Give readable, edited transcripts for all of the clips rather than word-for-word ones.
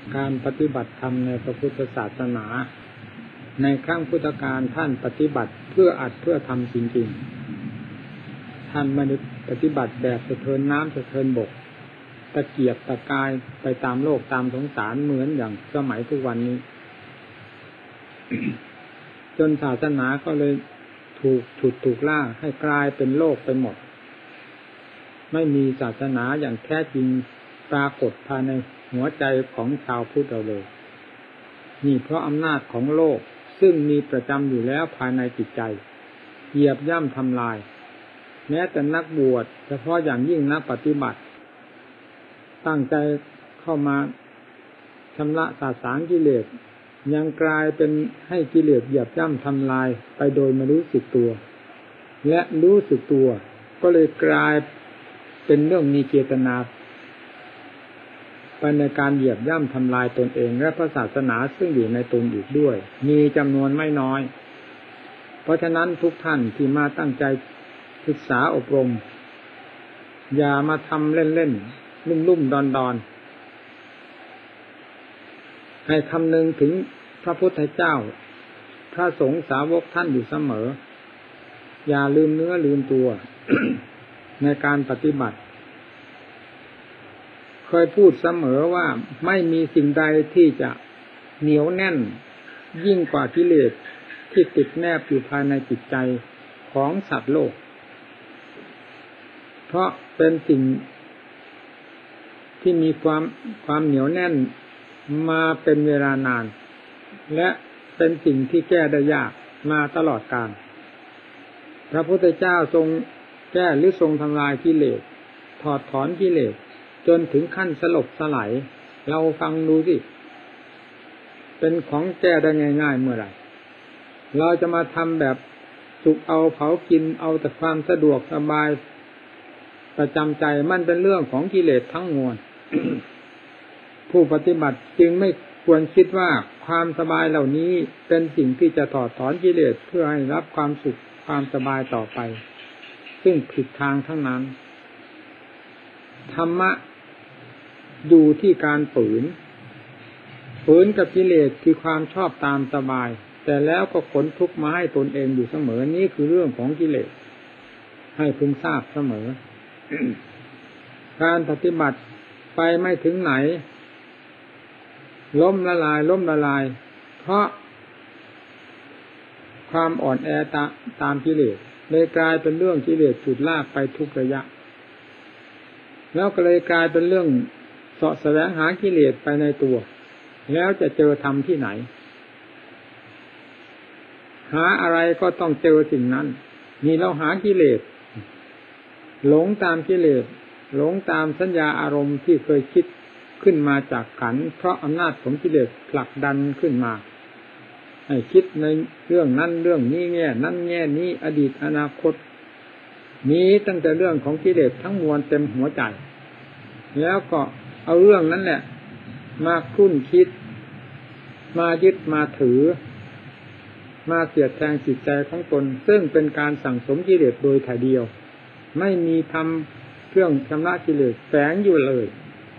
การปฏิบัติธรรมในพระพุทธศาสนาในครั้งพุทธกาลท่านปฏิบัติเพื่ออัดเพื่อทำจริงๆท่านไม่ได้ปฏิบัติแบบสะเทินน้ำสะเทินบกตะเกียบตะกายไปตามโลกตามสงสารเหมือนอย่างสมัยทุกวันนี้ จนศาสนาก็เลยถูกล่าให้กลายเป็นโลกไปหมดไม่มีศาสนาอย่างแท้จริงปรากฏภายในหัวใจของชาวพุทธเราเลยนี่เพราะอำนาจของโลกซึ่งมีประจำอยู่แล้วภายในจิตใจเหยียบย่ำทำลายแม้แต่นักบวชเฉพาะอย่างยิ่งนักปฏิบัติตั้งใจเข้ามาชำระสาสางกิเลสยังกลายเป็นให้กิเลสเหยียบย่ำทำลายไปโดยไม่รู้สึกตัวและรู้สึกตัวก็เลยกลายเป็นเรื่องมีเจตนาไปในการเหยียบย่ำทำลายตนเองและพระศาสนาซึ่งอยู่ในตนอีกด้วยมีจำนวนไม่น้อยเพราะฉะนั้นทุกท่านที่มาตั้งใจศึกษาอบรมอย่ามาทำเล่นๆลุ่มๆดอนๆให้คำนึงถึงพระพุทธเจ้าพระสงฆ์สาวกท่านอยู่เสมออย่าลืมเนื้อลืมตัว ในการปฏิบัติเคยพูดเสมอว่าไม่มีสิ่งใดที่จะเหนียวแน่นยิ่งกว่ากิเลสที่ติดแนบอยู่ภายในจิตใจของสัตว์โลกเพราะเป็นสิ่งที่มีความเหนียวแน่นมาเป็นเวลานานและเป็นสิ่งที่แก้ได้ยากมาตลอดกาลพระพุทธเจ้าทรงแก้หรือทรงทำลายกิเลสถอดถอนกิเลสจนถึงขั้นสลบสลายเราฟังดูสิเป็นของแก้ได้ง่ายๆเมื่อไหร่เราจะมาทำแบบสุกเอาเผากินเอาแต่ความสะดวกสบายประจำใจมันเป็นเรื่องของกิเลสทั้งมวล ผู้ปฏิบัติจึงไม่ควรคิดว่าความสบายเหล่านี้เป็นสิ่งที่จะถอดถอนกิเลสเพื่อให้รับความสุขความสบายต่อไปซึ่งผิดทางทั้งนั้นธรรมะอยู่ที่การฝืนกับกิเลสคือความชอบตามสบายแต่แล้วก็ขนทุกข์มาให้ตนเองอยู่เสมอนี่คือเรื่องของกิเลสให้พึงทราบเสมอ การปฏิบัติไปไม่ถึงไหนล้มละลายเพราะความอ่อนแอตามกิเลสเลยกลายเป็นเรื่องกิเลสฉุดลากไปทุกระยะแล้วก็เลยกลายเป็นเรื่องเสาะแสวงหากิเลสไปในตัวแล้วจะเจอธรรมที่ไหนหาอะไรก็ต้องเจอสิ่งนั้นนี่เราหากิเลสหลงตามกิเลสหลงตามสัญญาอารมณ์ที่เคยคิดขึ้นมาจากขันธ์เพราะอำนาจของกิเลสผลักดันขึ้นมาให้คิดในเรื่องนั้นเรื่องนี้แง่นั้นแง่นี้อดีตอนาคตมีตั้งแต่เรื่องของกิเลสทั้งมวลเต็มหัวใจแล้วก็เอาเรื่องนั้นแหละมาคุ้นคิดมายึดมาถือมาเสียดแทงจิตใจของตนซึ่งเป็นการสั่งสมกิเลสโดยถ่ายเดียวไม่มีทำเครื่องชำระกิเลสแฝงอยู่เลย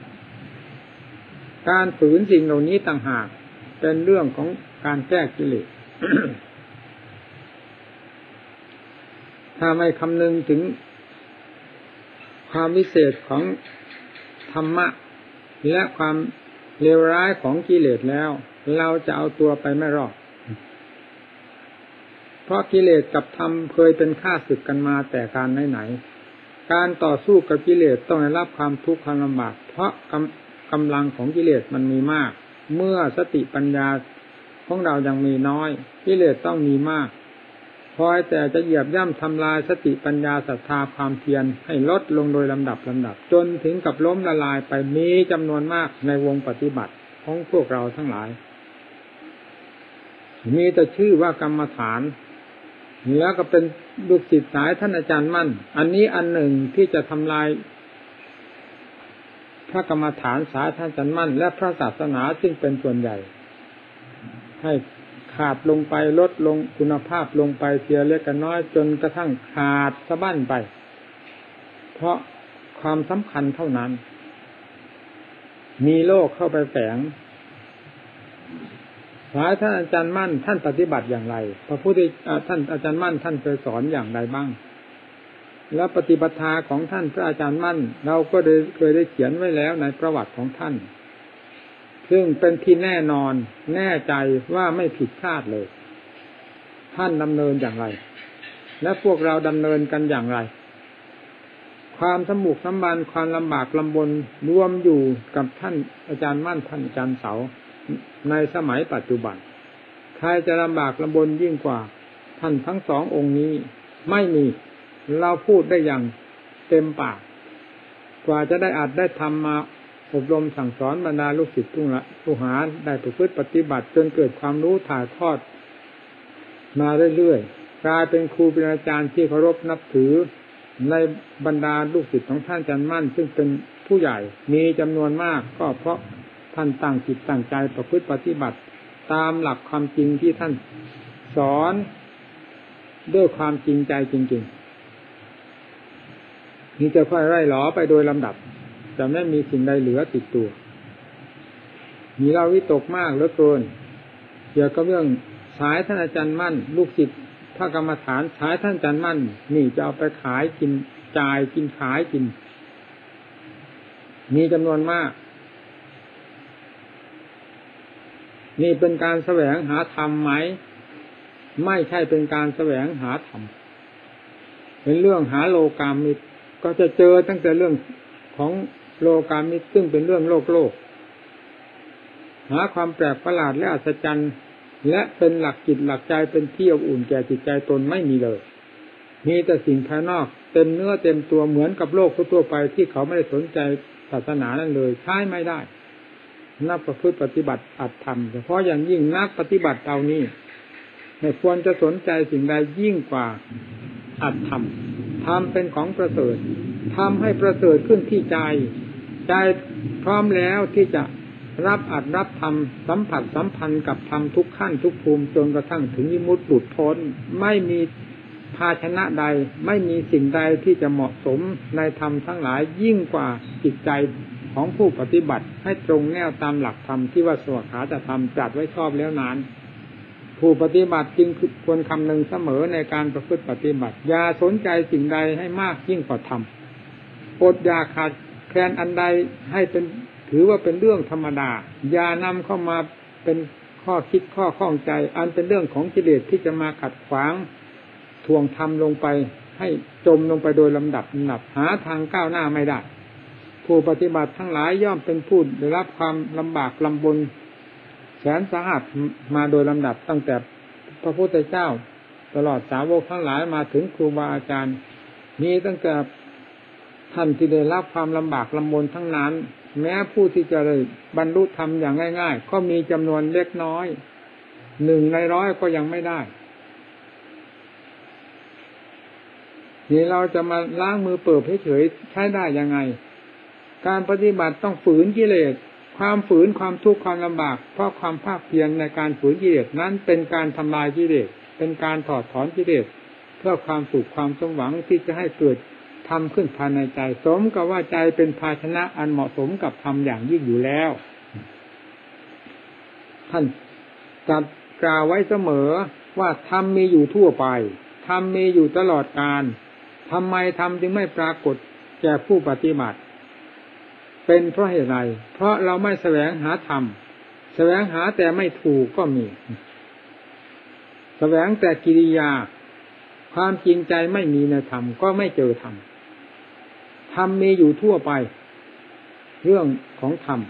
การฝืนสิ่งเหล่านี้ต่างหากเป็นเรื่องของการแก้กิเลส ถ้าไม่คำนึงถึงความวิเศษของธรรมะและความเลวร้ายของกิเลสแล้วเราจะเอาตัวไปไม่รอดเพราะกิเลสกับธรรมเคยเป็นข้าศึกกันมาแต่การไหนๆการต่อสู้กับกิเลสต้องได้รับความทุกข์ความลำบากเพราะกำลังของกิเลสมันมีมากเมื่อสติปัญญาของเรายังมีน้อยกิเลสต้องมีมากคอยแต่จะเหยียบย่ำทำลายสติปัญญาศรัทธาความเพียรให้ลดลงโดยลำดับจนถึงกับล้มละลายไปมีจำนวนมากในวงปฏิบัติของพวกเราทั้งหลายมีแต่ชื่อว่ากรรมฐานแล้วก็เป็นลูกศิษย์สายท่านอาจารย์มั่นอันนี้อันหนึ่งที่จะทำลายพระกรรมฐานสายท่านอาจารย์มั่นและพระศาสนาซึ่งเป็นส่วนใหญ่ให้ขาดลงไปลดลงคุณภาพลงไปเพียงเล็กน้อยจนกระทั่งขาดสะบั้นไปเพราะความสำคัญเท่านั้นมีโลกเข้าไปแฝงสายท่านอาจารย์มั่นท่านปฏิบัติอย่างไรพระพุทธท่านอาจารย์มั่นท่านเคยสอนอย่างไรบ้างแล้วปฏิปทาของท่านพระอาจารย์มั่นเราก็เคยได้เขียนไว้แล้วในประวัติของท่านซึ่งเป็นที่แน่นอนแน่ใจว่าไม่ผิดพลาดเลยท่านดำเนินอย่างไรและพวกเราดำเนินกันอย่างไรความสมุกสมบันความลำบากลำบนรวมอยู่กับท่านอาจารย์มั่นท่านอาจารย์เสาในสมัยปัจจุบันใครจะลำบากลำบนยิ่งกว่าท่านทั้งสององค์นี้ไม่มีเราพูดได้อย่างเต็มปากกว่าจะได้อัดได้ทำมาอบรมสั่งสอนบรรดาลูกศิษย์ลูกหาได้ประพฤติปฏิบัติจนเกิดความรู้ถ่ายทอดมาเรื่อยๆกลายเป็นครูเป็นอาจารย์ที่เคารพนับถือในบรรดาลูกศิษย์ของท่านอาจารย์มั่นซึ่งเป็นผู้ใหญ่มีจำนวนมากก็เพราะท่านตั้งจิตตั้งใจประพฤติปฏิบัติตามหลักความจริงที่ท่านสอนด้วยความจริงใจจริงๆนี่จะค่อยไล่หลอไปโดยลำดับจะไม่มีสิ่งใดเหลือติดตัวมีเราวิตกมากเหลือเกินเกี่ยวกับเรื่องสายท่านอาจารย์มั่นลูกศิษย์พระกรรมฐานสายท่านอาจารย์มั่นนี่จะเอาไปขายกินจ่ายกินขายกินมีจำนวนมากนี่เป็นการแสวงหาธรรมไหมไม่ใช่เป็นการแสวงหาธรรมเป็นเรื่องหาโลกามิตรก็จะเจอตั้งแต่เรื่องของโลกามิตรซึ่งเป็นเรื่องโลกหาความแปลกประหลาดและอัศจรรย์และเป็นหลักจิตหลักใจเป็นที่อบอุ่นแก่จิตใจตนไม่มีเลยมีแต่สิ่งภายนอกเต็มเนื้อเต็มตัวเหมือนกับโลกทั่วไปที่เขาไม่ได้สนใจศาสนานั้นเลยใช้ไม่ได้นักประพฤติปฏิบัติอัตธรรมเฉพาะอย่างยิ่งนักปฏิบัติเอานี้ไม่ควรจะสนใจสิ่งใดยิ่งกว่าอัตธรรมธรรมเป็นของประเสริฐทำให้ประเสริฐขึ้นที่ใจใจพร้อมแล้วที่จะรับอัดรับธรรมสัมผัสสัมพันธ์กับธรรมทุกขั้นทุกภูมิจนกระทั่งถึงวิมุตติหลุดพ้นไม่มีภาชนะใดไม่มีสิ่งใดที่จะเหมาะสมในธรรมทั้งหลายยิ่งกว่าจิตใจของผู้ปฏิบัติให้ตรงแนวตามหลักธรรมที่ว่าสวขาจะทำจัดไว้ชอบแล้วนั้นผู้ปฏิบัติจึงควรคำนึงเสมอในการประพฤติปฏิบัติอย่าสนใจสิ่งใดให้มากยิ่งกว่าธรรมอดอยากขาดแคลนอันใดให้เป็นถือว่าเป็นเรื่องธรรมดาอย่านำเข้ามาเป็นข้อคิดข้อข้องใจอันเป็นเรื่องของกิเลสที่จะมาขัดขวางทวงธรรมลงไปให้จมลงไปโดยลำดับหาทางก้าวหน้าไม่ได้ผู้ปฏิบัติทั้งหลายย่อมเป็นผู้ได้รับความลำบากลำบนแสนสาหัสมาโดยลำดับตั้งแต่พระพุทธเจ้าตลอดสาวกทั้งหลายมาถึงครูบาอาจารย์มีตั้งแต่ท่านที่ได้รับความลำบากลำบนทั้งนั้นแม้ผู้ที่จะได้บรรลุธรรมอย่างง่ายๆก็มีจำนวนเล็กน้อย1 ใน 100ก็ยังไม่ได้นี่เราจะมาล้างมือเปิบเฉยๆใช้ได้ยังไงการปฏิบัติต้องฝืนกิเลสความฝืนความทุกข์ความลำบากเพราะความภาคเพียรในการฝืนกิเลสนั้นเป็นการทำลายกิเลสเป็นการถอดถอนกิเลสเพื่อความสุขความสมหวังที่จะให้เกิดทำขึ้นภายในใจสมกับว่าใจเป็นภาชนะอันเหมาะสมกับธรรมอย่างยิ่งอยู่แล้วท่านจัดกล่าวไว้เสมอว่าธรรมมีอยู่ทั่วไปธรรมมีอยู่ตลอดกาลทำไมธรรมจึงไม่ปรากฏแก่ผู้ปฏิบัติเป็นเพราะเหตุไรเพราะเราไม่แสวงหาธรรมแสวงหาแต่ไม่ถูกก็มีแสวงแต่กิริยาความจริงใจไม่มีในธรรมก็ไม่เจอธรรมธรรมมีอยู่ทั่วไปเรื่องของธรรม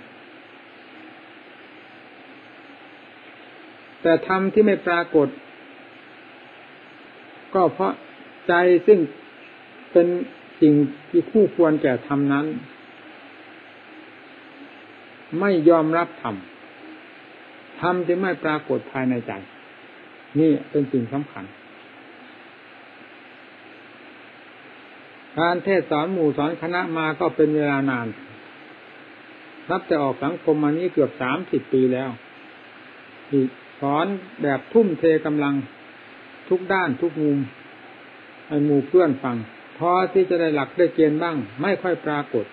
แต่ธรรมที่ไม่ปรากฏก็เพราะใจซึ่งเป็นสิ่งที่คู่ควรแก่ธรรมนั้นไม่ยอมรับธรรมธรรมจึงไม่ปรากฏภายในใจนี่เป็นสิ่งสำคัญการเทศสอนหมู่สอนคณะมาก็เป็นเวลานานนับแต่ออกสังคมมานี้เกือบ30 ปีแล้วที่สอนแบบทุ่มเทกำลังทุกด้านทุกมุมให้หมู่เพื่อนฟังพอที่จะได้หลักได้เกณฑ์บ้างไม่ค่อยปรากฏ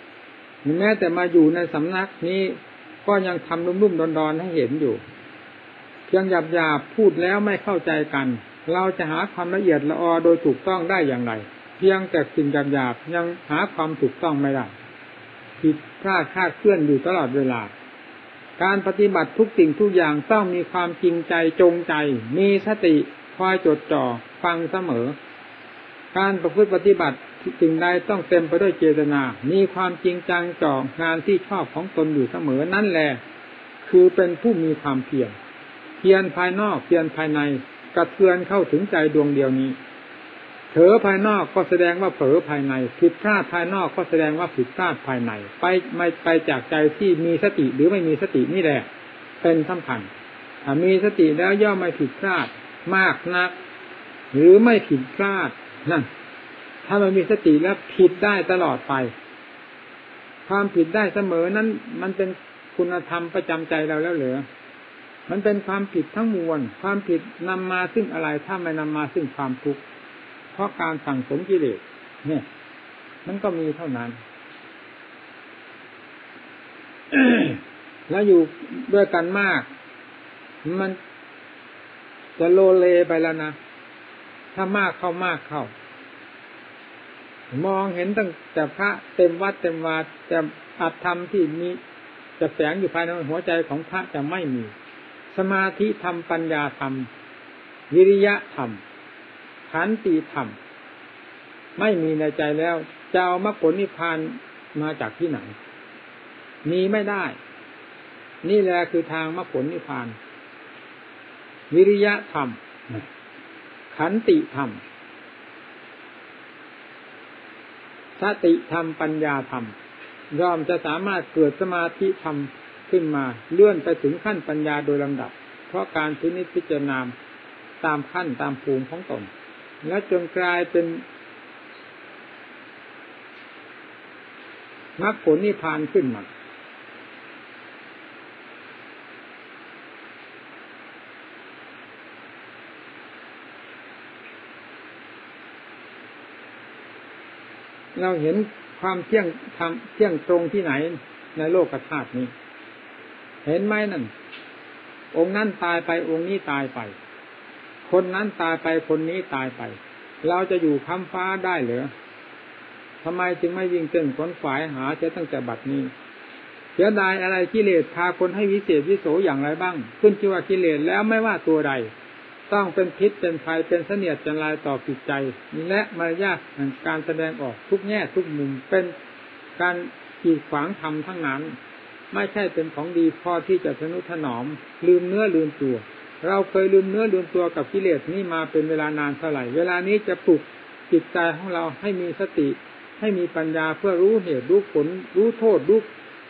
แม้แต่มาอยู่ในสำนักนี้ก็ยังทำลุ่มๆดอนๆให้เห็นอยู่พียงหยาบๆพูดแล้วไม่เข้าใจกันเราจะหาความละเอียดละออโดยถูกต้องได้อย่างไรเพียงแต่สิ่งหยาบๆยังหาความถูกต้องไม่ได้ผิดพลาดคลาดเคลื่อนอยู่ตลอดเวลาการปฏิบัติทุกสิ่งทุกอย่างต้องมีความจริงใจจงใจมีสติคอยจดจ่อฟังเสมอการประพฤติปฏิบัติสิ่งใดต้องเต็มไปด้วยเจตนามีความจริงจังจ่องานที่ชอบของตนอยู่เสมอนั่นแหละคือเป็นผู้มีความเพียรภายนอกเพียรภายในกระเทือนเข้าถึงใจดวงเดียวนี้เผลอภายนอกก็แสดงว่าเผลอภายในผิดพลาดภายนอกก็แสดงว่าผิดพลาดภายในไปจากใจที่มีสติหรือไม่มีสตินี่แหละเป็นสำคัญมีสติแล้วย่อมไม่ผิดพลาดมากนักหรือไม่ผิดพลาดนั่นถ้ามันมีสติแล้วผิดได้ตลอดไปความผิดได้เสมอนั้นมันเป็นคุณธรรมประจำใจเราแล้วเหรอมันเป็นความผิดทั้งมวลความผิดนำมาซึ่งอะไรถ้าไม่นำมาซึ่งความทุกข์เพราะการสั่งสมกิเลสเนี่ยมันก็มีเท่านั้น แล้วอยู่ด้วยกันมากมันจะโลเลไปแล้วนะถ้ามากเข้ามองเห็นตั้งแต่พระเต็มวัดเต็มวาแต่อัตธรรมที่มีจะแฝงอยู่ภายในหัวใจของพระจะไม่มีสมาธิธรรมปัญญาธรรมวิริยะธรรมขันติธรรมไม่มีในใจแล้วจะเอามรรคผลนิพพานมาจากที่ไหนมีไม่ได้นี่แหละคือทางมรรคผลนิพพานวิริยะธรรมขันติธรรมสติธรรมปัญญาธรรมย่อมจะสามารถเกิดสมาธิธรรมขึ้นมาเลื่อนไปถึงขั้นปัญญาโดยลำดับเพราะการพิจารณาตามขั้นตามภูมิของตนและจนกลายเป็นมรรคผลนิพพานขึ้นมาเราเห็นความเที่ยงตรงที่ไหนในโลกธาตุนี้เห็นไหมนั่นองค์นั้นตายไปองค์นี้ตายไปคนนั้นตายไปคนนี้ตายไปเราจะอยู่ค้ำฟ้าได้เหรอทำไมจึงไม่วิ่งเต้นขวนขวายหาเสียตั้งแต่บัดนี้เสียดายอะไรกิเลสพาคนให้วิเศษวิโสอย่างไรบ้างขึ้นชื่อว่ากิเลสแล้วไม่ว่าตัวใดต้องเป็นพิษเป็นภัยเป็นเสนียดจันไรต่อจิตใจและมารยาทแห่งการแสดงออกทุกแง่ทุกมุมเป็นการกีดขวางธรรมทั้งนั้นไม่ใช่เป็นของดีพอที่จะทนุถนอมลืมเนื้อลืมตัวเราเคยลืมเนื้อลืมตัวกับกิเลสนี้มาเป็นเวลานานเท่าไหร่เวลานี้จะปลุกจิตใจของเราให้มีสติให้มีปัญญาเพื่อรู้เหตุรู้ผลรู้โทษรู้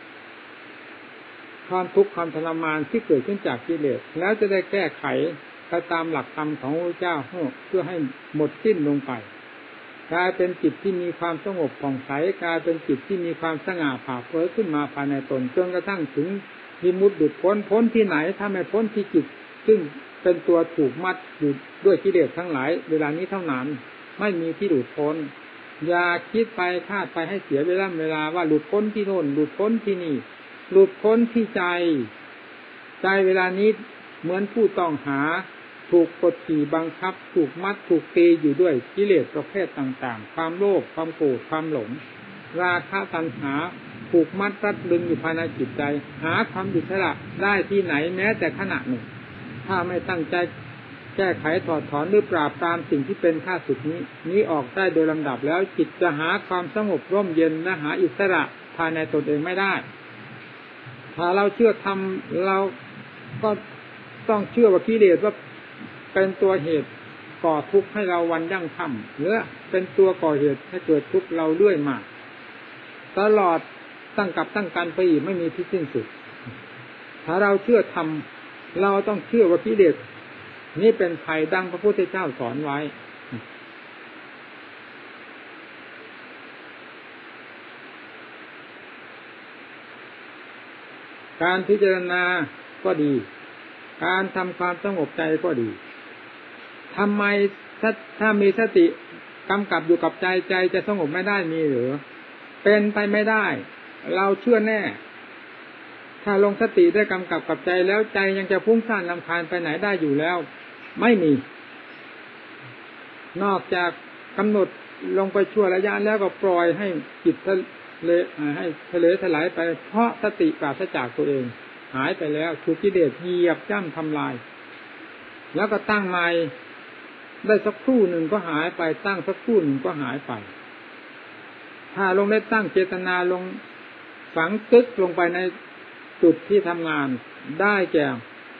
ความทุกข์ความทรมานที่เกิดขึ้นจากกิเลสแล้วจะได้แก้ไขไปตามหลักธรรมของพระเจ้าเพื่อให้หมดสิ้นลงไปกลายเป็นจิตที่มีความสงบผ่องใสกลายเป็นจิตที่มีความสง่าผ่าเผยขึ้นมาภายในตนจนกระทั่งถึงวิมุตติหลุดพ้นที่ไหนถ้าไม่พ้นที่จิตซึ่งเป็นตัวถูกมัดอยู่ด้วยกิเลสทั้งหลายเวลานี้เท่านั้นไม่มีที่หลุดพ้นอย่าคิดไปคาดไปให้เสียเวลาว่าหลุดพ้นที่โน่นหลุดพ้นที่นี่หลุดพ้นที่ใจเวลานี้เหมือนผู้ต้องหาถูกกดขี่บังคับถูกมัดถูกตีอยู่ด้วยกิเลสประเภทต่างๆความโลภความโกรธความหลงราคะตัณหาถูกมัดรัดลึงอยู่ภายในจิตใจหาความอิสระได้ที่ไหนแม้แต่ขณะหนึ่งถ้าไม่ตั้งใจแก้ไขถอดถอนหรือปราบปรามสิ่งที่เป็นข้าศึกนี้ออกได้โดยลำดับแล้วจิตจะหาความสงบร่มเย็นและหาอิสระภายในตนเองไม่ได้ถ้าเราเชื่อธรรมเราก็ต้องเชื่อว่ากิเลสว่าเป็นตัวเหตุก่อทุกข์ให้เราวันยั่งค่ำหรือเป็นตัวก่อเหตุให้เกิดทุกข์เราเรื่อยมาตลอดตั้งกับตั้งกันไปอีกไม่มีที่สิ้นสุดถ้าเราเชื่อธรรมเราต้องเชื่อว่ากิเลสนี่เป็นภัยดังพระพุทธเจ้าสอนไว้การพิจารณาก็ดีการทำความสงบใจก็ดีทำไมถ้ามีสติกำกับอยู่กับใจจะสงบไม่ได้มีหรือเป็นไปไม่ได้เราเชื่อแน่ถ้าลงสติได้กำกับกับใจแล้วใจยังจะฟุ้งซ่านรำคาญไปไหนได้อยู่แล้วไม่มีนอกจากกำหนดลงไปชั่วระยะแล้วก็ปล่อยให้จิตทะเลถลายไปเพราะสติปราศจากตัวเองหายไปแล้วถูกกิเลสเหยียบย่ำทำลายแล้วก็ตั้งใหม่ได้สักครู่หนึ่งก็หายไปตั้งสักครู่หนึ่งก็หายไปถ้าลงได้ตั้งเจตนาลงฝังตึกลงไปในจุดที่ทำงานได้แก่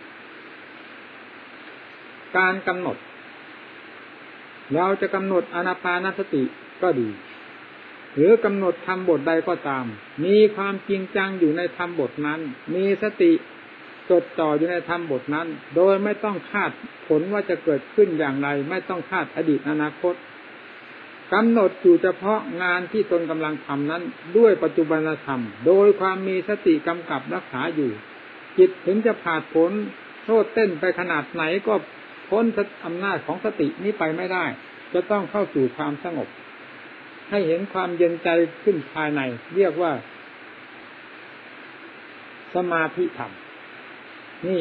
การกำหนดเราจะกำหนดอานาปานสติก็ดีหรือกำหนดธรรมบทใดก็ตามมีความจริงจังอยู่ในธรรมบทนั้นมีสติจดจ่ออยู่ในธรรมบทนั้นโดยไม่ต้องคาดผลว่าจะเกิดขึ้นอย่างไรไม่ต้องคาดอดีตอนาคตกำหนดอยู่เฉพาะงานที่ตนกำลังทำนั้นด้วยปัจจุบันธรรมโดยความมีสติกำกับรักษาอยู่จิตถึงจะผ่านผลโทษเต้นไปขนาดไหนก็พ้นอำนาจของสตินี้ไปไม่ได้จะต้องเข้าสู่ความสงบให้เห็นความเย็นใจขึ้นภายในเรียกว่าสมาธิธรรมนี่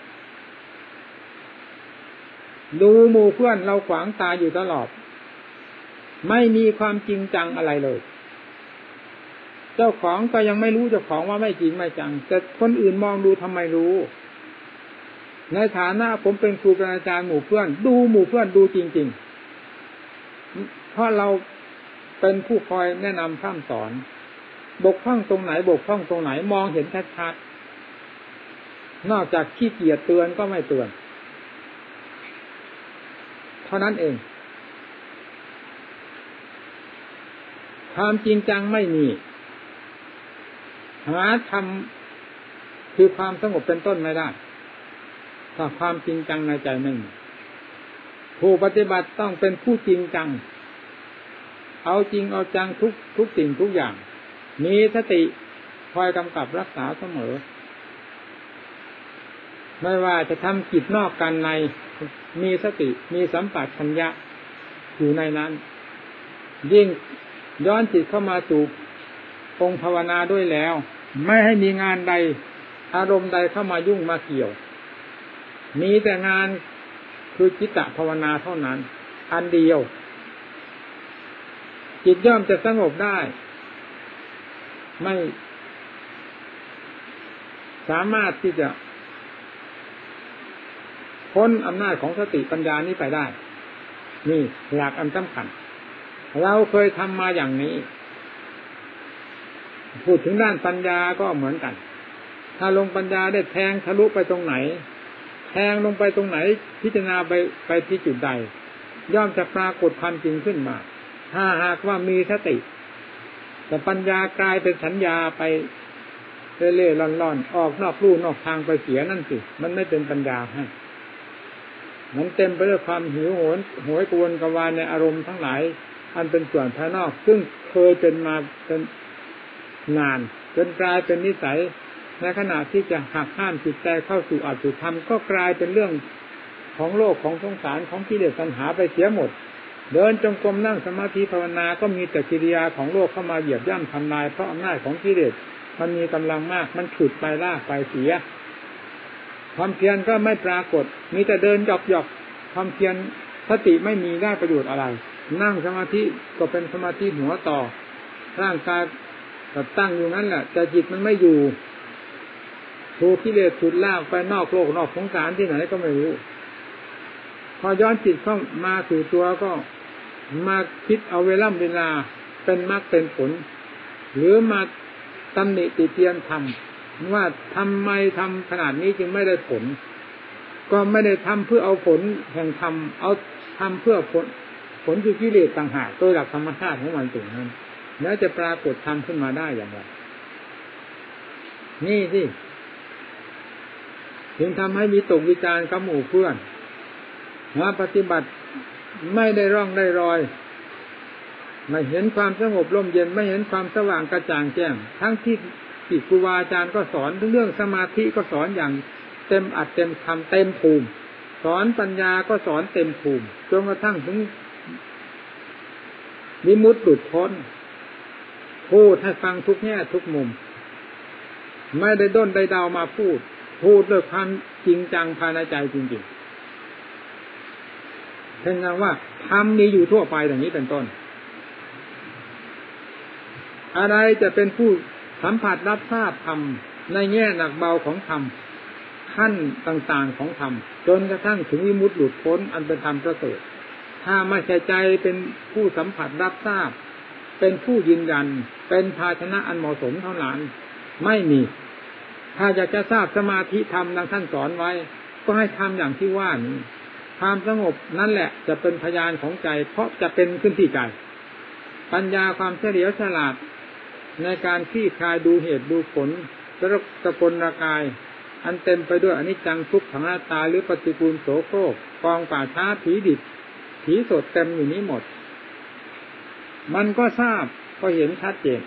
ดูหมู่เพื่อนเราขวางตาอยู่ตลอดไม่มีความจริงจังอะไรเลยเจ้าของก็ยังไม่รู้เจ้าของว่าไม่จริงไม่จังแต่คนอื่นมองดูทำไมรู้ในฐานะผมเป็นครูเป็นอาจารย์หมู่เพื่อนดูหมู่เพื่อนดูจริงๆเพราะเราเป็นผู้คอยแนะนำพร่ำสอนบกพร่องตรงไหนบกพร่องตรงไหนมองเห็นชัดๆนอกจากขี้เกียจเตือนก็ไม่เตือนเท่านั้นเองความจริงจังไม่มีหาธรรมคือความสงบเป็นต้นไม่ได้ถ้าความจริงจังในใจไม่มีผู้ปฏิบัติต้องเป็นผู้จริงจังเอาจริงเอาจังทุกสิ่งทุกอย่างมีสติคอยกำกับรักษาเสมอไม่ว่าจะทำกิจนอกการในมีสติมีสัมปชัญญะอยู่ในนั้นยิ่งย้อนจิตเข้ามาสู่องค์ภาวนาด้วยแล้วไม่ให้มีงานใดอารมณ์ใดเข้ามายุ่งมาเกี่ยวมีแต่งานคือจิตตภาวนาเท่านั้นอันเดียวจิตย่อมจะสงบได้ไม่สามารถที่จะพ้นอำนาจของสติปัญญานี้ไปได้นี่หลักอันสำคัญเราเคยทำมาอย่างนี้พูดถึงด้านปัญญาก็เหมือนกันถ้าลงปัญญาได้แทงทะลุไปตรงไหนแทงลงไปตรงไหนพิจารณาไปที่จุดใดย่อมจะปรากฏความจริงขึ้นมาถ้าหากว่ามีสติแต่ปัญญากลายเป็นสัญญาไปเล่ๆล่อนๆออกนอกลู่นอกทางไปเสียนั่นสิมันไม่เป็นปัญญาให้มันเต็มไปด้วยความหิวโหยโหยกวนกวานในอารมณ์ทั้งหลายอันเป็นส่วนภายนอกซึ่งเคยเป็นมาเป็นนานจนกลายเป็นนิสัยในขณะที่จะหักห้ามจิตใจเข้าสู่อสุธรรมก็กลายเป็นเรื่องของโลกของสงสารของกิเลสตัณหาไปเสียหมดเดินจงกรมนั่งสมาธิภาวนาก็มีแต่กิริยาของโลกเข้ามาเหยียบย่ำทำลายเพราะอำนาจของกิเลสมันมีกำลังมากมันฉุดไปลากไปเสียความเพียรก็ไม่ปรากฏมีแต่เดินหยอกๆความเพียรสติไม่มีได้ประโยชน์อะไรนั่งสมาธิก็เป็นสมาธิหัวต่อร่างกายก็ตั้งอยู่นั้นแหละแต่จิตมันไม่อยู่ถูกกิเลสฉุดลากไปนอกโลกนอกสงสารที่ไหนก็ไม่รู้พอย้อนจิตเข้ามาสู่ตัวก็มาคิดเอาเวลาเป็นมรรคเป็นผลหรือมาตำหนิติเตียนทำว่าทำไมทำขนาดนี้จึงไม่ได้ผลก็ไม่ได้ทำเพื่อเอาผลแห่งธรรมเอาทำเพื่อผลคือกิเลสต่างหากโดยหลักธรรมชาติของมันตรงนั้นแล้วจะปรากฏธรรมขึ้นมาได้อย่างไรนี่สิถึงทำให้มีตกวิจารณ์กับหมู่เพื่อนมาปฏิบัติไม่ได้ร่องได้รอยไม่เห็นความสงบร่มเย็นไม่เห็นความสว่างกระจ่างแจ้งทั้งที่ครูบาอาจารย์ก็สอนเรื่องสมาธิก็สอนอย่างเต็มอัดเต็มคำเต็มภูมิสอนปัญญาก็สอนเต็มภูมิจนกระทั่งถึงวิมุตติหลุดพ้นพูดให้ฟังทุกแง่ทุกมุมไม่ได้ด้นได้เดามาพูดด้วยความจริงจังภายในใจจริงๆเช่นว่าธรรมมีอยู่ทั่วไปอย่างนี้เป็นต้นอะไรจะเป็นผู้สัมผัสรับทราบธรรมในแง่หนักเบาของธรรมขั้นต่างๆของธรรมจนกระทั่งถึงวิมุตติหลุดพ้นอันเป็นธรรมประเสริฐถ้าไม่ใช่ใจเป็นผู้สัมผัสรับทราบเป็นผู้ยืนยันเป็นภาชนะอันเหมาะสมเท่านั้นไม่มีถ้าอยากจะทราบสมาธิธรรมดังท่านสอนไว้ก็ให้ทำอย่างที่ว่านี้ความสงบนั่นแหละจะเป็นพยานของใจเพราะจะเป็นขึ้นที่ใจปัญญาความเฉลียวฉลาดในการคลี่คลายดูเหตุดูผลสกลกายอันเต็มไปด้วยอนิจจังทุกขังอนัตตาหรือปฏิกูลโสโครกกองป่าช้าผีดิบผีสดเต็มอยู่นี้หมดมันก็ทราบก็เห็นชัดเจน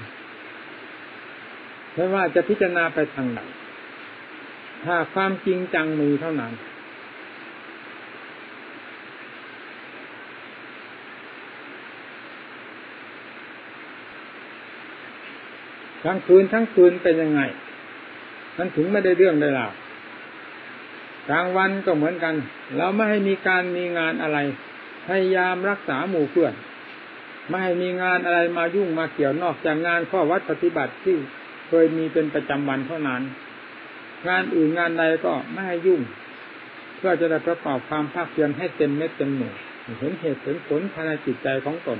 ไม่ว่าจะพิจารณาไปทางไหนถ้าความจริงจังมีเท่านั้นทั้งคืนเป็นยังไงมันถึงไม่ได้เรื่องได้ราวกลางวันก็เหมือนกันเราไม่ให้มีการมีงานอะไรพยายามรักษาหมู่เพื่อนไม่ให้มีงานอะไรมายุ่งมาเกี่ยวนอกจากงานข้อวัดปฏิบัติที่เคยมีเป็นประจำวันเท่านั้นงานอื่นงานใดก็ไม่ให้ยุ่งเพื่อจะได้ประกอบความภาคเพียรให้เต็มเม็ดเต็มหน่วยเห็นเหตุเห็นผลภายในจิตใจของตน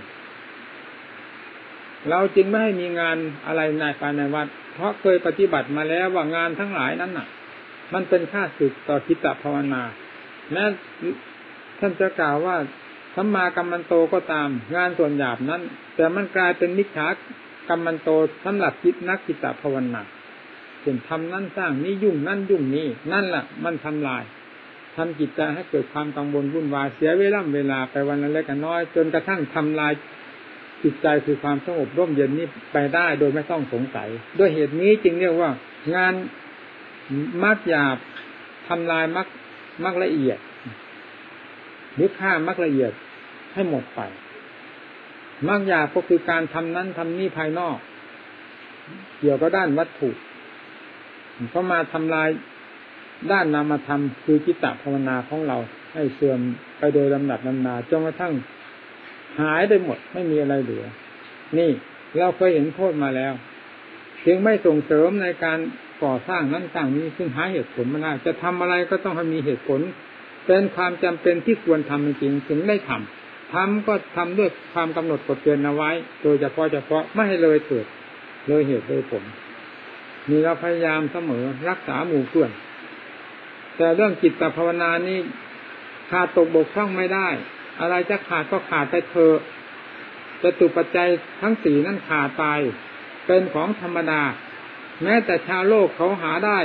เราจึงไม่ให้มีงานอะไรในภายในวัดเพราะเคยปฏิบัติมาแล้วว่างานทั้งหลายนั้นน่ะมันเป็นข้าศึกต่อจิตตภาวนาแม้ท่านจะกล่าวว่าสัมมากัมมันโตก็ตามงานส่วนหยาบนั้นแต่มันกลายเป็นมิจฉากัมมันโตสำหรับจิตนักจิตตภาวนาเช่นทำนั้นสร้างนี้ยุ่งนั่นยุ่งนี้นั่นแหละมันทำลายทำจิตใจให้เกิดความกังวลวุ่นวายเสียเวลาไปวันละเล็กน้อยจนกระทั่งทำลายจิตใจคือความสงบร่มเย็นนี้ไปได้โดยไม่ต้องสงสัยด้วยเหตุนี้จึงเรียกว่างานมรรคหยาบทำลายมรรคละเอียดหรือฆ่ามรรคละเอียดให้หมดไปมรรคหยาบก็คือการทำนั้นทำนี้ภายนอกเกี่ยวกับด้านวัตถุก็มาทำลายด้านนามธรรมคือจิตตภาวนาของเราให้เสื่อมไปโดยลำดับลำนาจนกระทั่งหายไปหมดไม่มีอะไรเหลือนี่เราเคยเห็นโทษมาแล้วจึงไม่ส่งเสริมในการก่อสร้างนั้นสร้างนี้ซึ่งหาเหตุผลมาได้จะทำอะไรก็ต้องให้มีเหตุผลเป็นความจำเป็นที่ควรทำจริงๆถึงได้ทำก็ทำด้วยความกำหนดกฎเกณฑ์เอาไว้โดยเฉพาะไม่ให้เลยเถิดเลยเหตุเลยผลมีเราพยายามเสมอรักษาหมู่เพื่อนแต่เรื่องจิตตภาวนานี้ขาดตกบกพร่องไม่ได้อะไรจะขาดก็ขาดไปเถอะจตุปัจจัยทั้งสี่นั้นขาดไปเป็นของธรรมดาแม้แต่ชาวโลกเขาหาได้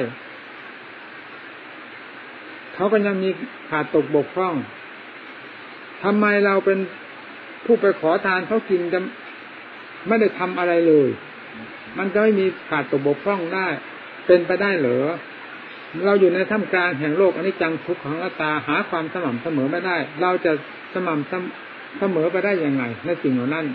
เขาก็ยังมีขาดตกบกพร่องทำไมเราเป็นผู้ไปขอทานเขากินจะไม่ได้ทำอะไรเลยมันจะไม่มีขาดตกบกพร่องได้เป็นไปได้เหรอเราอยู่ในท่ามกลางแห่งโลกอนิจจังทุกขังอนัตตาหาความสม่ำเสมอไม่ได้เราจะสม่ำเสมอไปได้ยังไงในสิ่งเหล่านั้น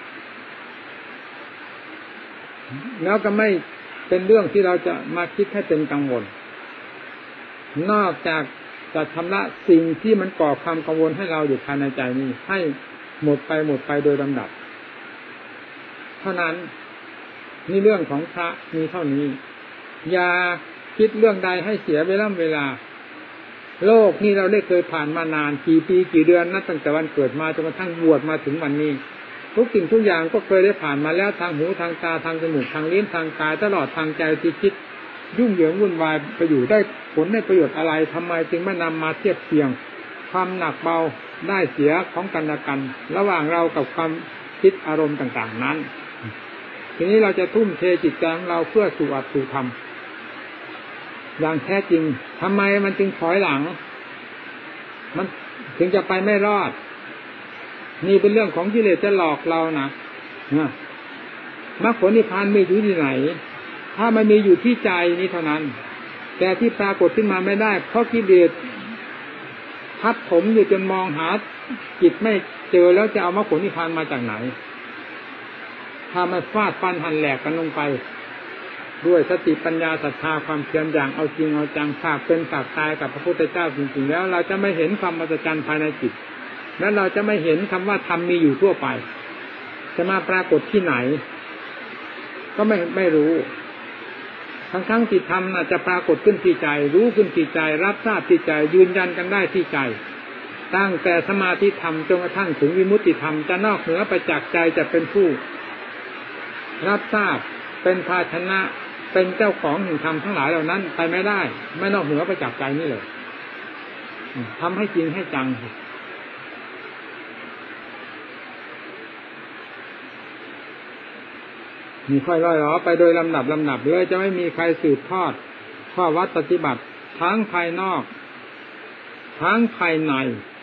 แล้วก็ไม่เป็นเรื่องที่เราจะมาคิดให้เป็นกังวลนอกจากจะชำระสิ่งที่มันก่อความกังวลให้เราอยู่ภายในใจนี้ให้หมดไปโดยลำดับเท่านั้นนี่เรื่องของพระมีเท่านี้อย่าคิดเรื่องใดให้เสียเวลาโลกนี้เราได้เคยผ่านมานานกี่ปีกี่เดือนนับตั้งแต่วันเกิดมาจนกระทั่งบวชมาถึงวันนี้ทุกสิ่งทุกอย่างก็เคยได้ผ่านมาแล้วทางหูทางตาทางจมูกทางลิ้นทางกายตลอดทางใจที่คิดยุ่งเหยิงวุ่นวายไปอยู่ได้ผลได้ประโยชน์อะไรทำไมจึงไม่นำมาเทียบเทียงความหนักเบาได้เสียของกันและกันระหว่างเรากับความคิดอารมณ์ต่างๆนั้นทีนี้เราจะทุ่มเทจิตใจของเราเพื่อสู่อัตสู่ธรรมอย่างแท้จริงทำไมมันจึงถอยหลังมันถึงจะไปไม่รอดนี่เป็นเรื่องของกิเลสจะหลอกเรานะมรรคผลนิพพานมีอยู่ที่ไหนถ้ามันมีอยู่ที่ใจนี้เท่านั้นแต่ที่ปรากฏขึ้นมาไม่ได้เพราะกิเลสทับถมอยู่จนมองหาจิตไม่เจอแล้วจะเอามรรคผลนิพพานมาจากไหนถ้ามันฟาดฟันหันแหลกกันลงไปด้วยสติปัญญาศรัทธาความเพียรอย่างเอาจริงเอาจังภาคเป็นภาคตายกับพระพุทธเจ้าจริงๆแล้วเราจะไม่เห็นความมหัศจรรย์ภายในจิตและเราจะไม่เห็นคำว่าธรรมมีอยู่ทั่วไปจะมาปรากฏที่ไหนก็ไม่รู้ทั้งที่ธรรมจะปรากฏขึ้นที่ใจรู้ขึ้นที่ใจรับทราบที่ใจยืนยันกันได้ที่ใจตั้งแต่สมาธิธรรมจนกระทั่งถึงวิมุตติธรรมจะนอกเหนือไปจากใจจะเป็นผู้รับทราบเป็นภาชนะเป็นเจ้าของแห่งธรรมทั้งหลายเหล่านั้นไปไม่ได้ไม่นอกเหนือไปจากใจนี่เลยทำให้จริงให้จังมีค่อยล่อยหลอไปโดยลำดับเลยจะไม่มีใครสืบทอดข้อวัดปฏิบัติทั้งภายนอกทั้งภายใน